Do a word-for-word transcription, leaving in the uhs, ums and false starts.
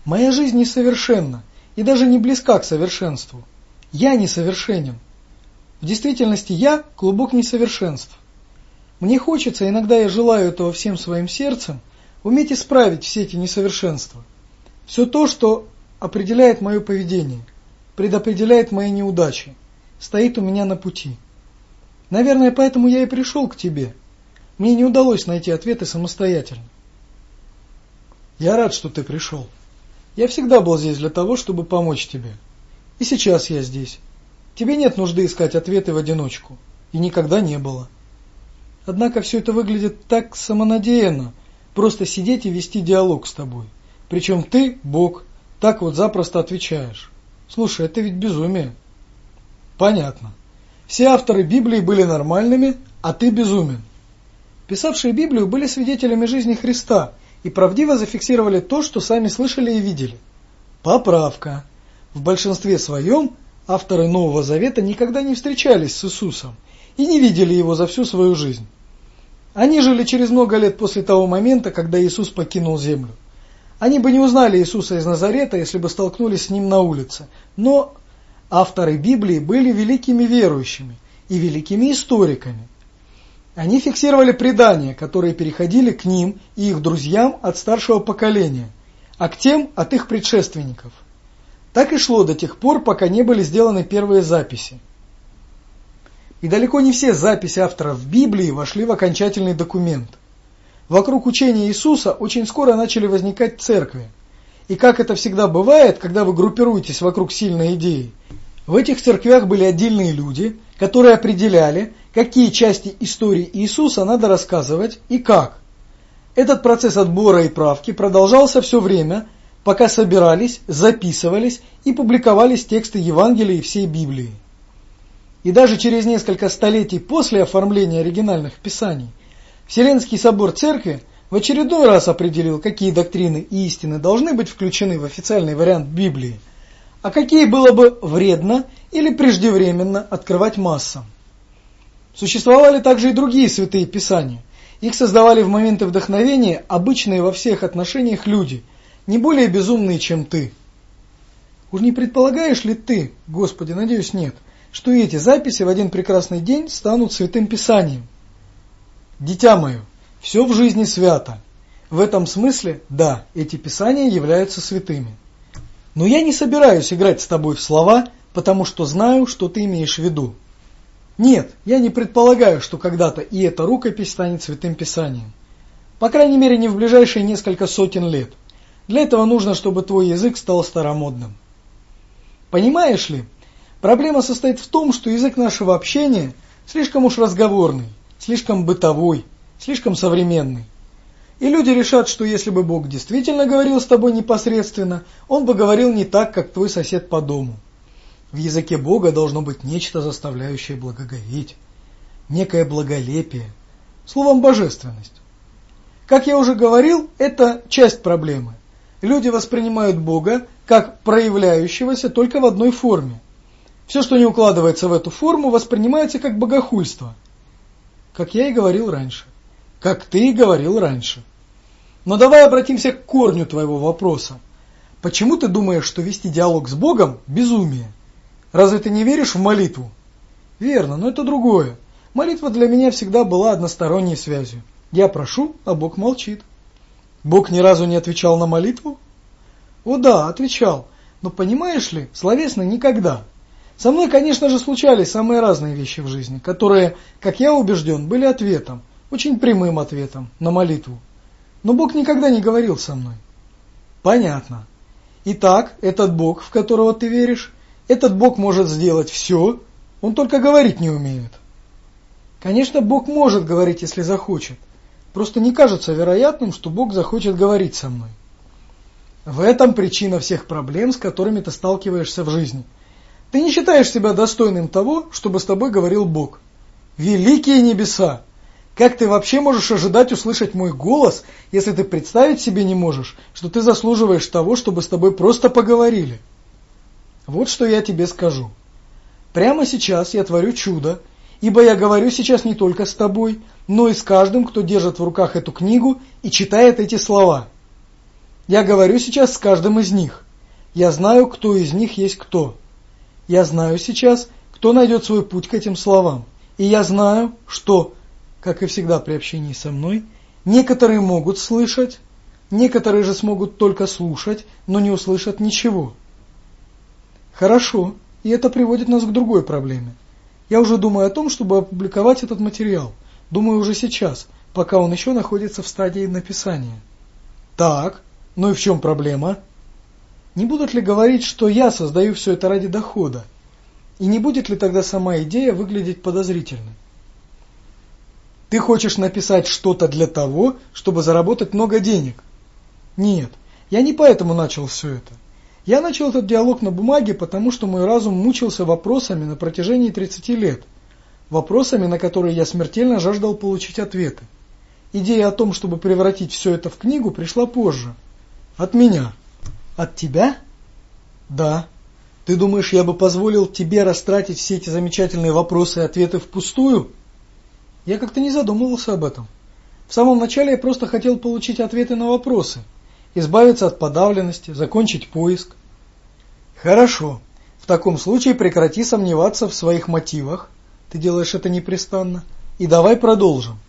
Моя жизнь несовершенна и даже не близка к совершенству. Я несовершенен. В действительности я – клубок несовершенств. Мне хочется, иногда я желаю этого всем своим сердцем, уметь исправить все эти несовершенства. Все то, что определяет мое поведение, предопределяет мои неудачи, стоит у меня на пути. Наверное, поэтому я и пришел к тебе. Мне не удалось найти ответы самостоятельно. Я рад, что ты пришел. Я всегда был здесь для того, чтобы помочь тебе. И сейчас я здесь. Тебе нет нужды искать ответы в одиночку. И никогда не было. Однако все это выглядит так самонадеянно, просто сидеть и вести диалог с тобой. Причем ты, Бог, так вот запросто отвечаешь. Слушай, это ведь безумие. Понятно. Все авторы Библии были нормальными, а ты безумен. Писавшие Библию были свидетелями жизни Христа и правдиво зафиксировали то, что сами слышали и видели. Поправка. В большинстве своем авторы Нового Завета никогда не встречались с Иисусом и не видели Его за всю свою жизнь. Они жили через много лет после того момента, когда Иисус покинул землю. Они бы не узнали Иисуса из Назарета, если бы столкнулись с Ним на улице. Но авторы Библии были великими верующими и великими историками. Они фиксировали предания, которые переходили к ним и их друзьям от старшего поколения, а к тем от их предшественников. Так и шло до тех пор, пока не были сделаны первые записи. И далеко не все записи авторов Библии вошли в окончательный документ. Вокруг учения Иисуса очень скоро начали возникать церкви. И как это всегда бывает, когда вы группируетесь вокруг сильной идеи, в этих церквях были отдельные люди, которые определяли, какие части истории Иисуса надо рассказывать и как. Этот процесс отбора и правки продолжался все время, пока собирались, записывались и публиковались тексты Евангелия и всей Библии. И даже через несколько столетий после оформления оригинальных писаний Вселенский собор Церкви в очередной раз определил, какие доктрины и истины должны быть включены в официальный вариант Библии, а какие было бы вредно или преждевременно открывать массам. Существовали также и другие святые писания. Их создавали в моменты вдохновения обычные во всех отношениях люди, не более безумные, чем ты. Уж не предполагаешь ли ты, Господи, надеюсь, нет, что эти записи в один прекрасный день станут святым писанием? Дитя мое, все в жизни свято. В этом смысле, да, эти писания являются святыми. Но я не собираюсь играть с тобой в слова, потому что знаю, что ты имеешь в виду. Нет, я не предполагаю, что когда-то и эта рукопись станет святым писанием. По крайней мере, не в ближайшие несколько сотен лет. Для этого нужно, чтобы твой язык стал старомодным. Понимаешь ли, проблема состоит в том, что язык нашего общения слишком уж разговорный, слишком бытовой, слишком современный. И люди решат, что если бы Бог действительно говорил с тобой непосредственно, Он бы говорил не так, как твой сосед по дому. В языке Бога должно быть нечто, заставляющее благоговеть, некое благолепие, словом, божественность. Как я уже говорил, это часть проблемы. Люди воспринимают Бога как проявляющегося только в одной форме. Все, что не укладывается в эту форму, воспринимается как богохульство. Как я и говорил раньше. Как ты и говорил раньше. Но давай обратимся к корню твоего вопроса. Почему ты думаешь, что вести диалог с Богом – безумие? Разве ты не веришь в молитву? Верно, но это другое. Молитва для меня всегда была односторонней связью. Я прошу, а Бог молчит. Бог ни разу не отвечал на молитву? О да, отвечал. Но понимаешь ли, словесно никогда. Со мной, конечно же, случались самые разные вещи в жизни, которые, как я убежден, были ответом, очень прямым ответом на молитву. Но Бог никогда не говорил со мной. Понятно. Итак, этот Бог, в которого ты веришь, этот Бог может сделать все, Он только говорить не умеет. Конечно, Бог может говорить, если захочет. Просто не кажется вероятным, что Бог захочет говорить со мной. В этом причина всех проблем, с которыми ты сталкиваешься в жизни. Ты не считаешь себя достойным того, чтобы с тобой говорил Бог. Великие небеса! Как ты вообще можешь ожидать услышать мой голос, если ты представить себе не можешь, что ты заслуживаешь того, чтобы с тобой просто поговорили? Вот что я тебе скажу. Прямо сейчас я творю чудо, ибо я говорю сейчас не только с тобой, но и с каждым, кто держит в руках эту книгу и читает эти слова. Я говорю сейчас с каждым из них. Я знаю, кто из них есть кто. Я знаю сейчас, кто найдет свой путь к этим словам. И я знаю, что, как и всегда при общении со мной, некоторые могут слышать, некоторые же смогут только слушать, но не услышат ничего. Хорошо, и это приводит нас к другой проблеме. Я уже думаю о том, чтобы опубликовать этот материал. Думаю уже сейчас, пока он еще находится в стадии написания. Так, ну и в чем проблема? Не будут ли говорить, что я создаю все это ради дохода? И не будет ли тогда сама идея выглядеть подозрительной? Ты хочешь написать что-то для того, чтобы заработать много денег? Нет, я не поэтому начал все это. Я начал этот диалог на бумаге, потому что мой разум мучился вопросами на протяжении тридцати лет. Вопросами, на которые я смертельно жаждал получить ответы. Идея о том, чтобы превратить все это в книгу, пришла позже. От меня. От тебя? Да. Ты думаешь, я бы позволил тебе растратить все эти замечательные вопросы и ответы впустую? Я как-то не задумывался об этом. В самом начале я просто хотел получить ответы на вопросы, избавиться от подавленности, закончить поиск. Хорошо. В таком случае прекрати сомневаться в своих мотивах. Ты делаешь это непрестанно. И давай продолжим.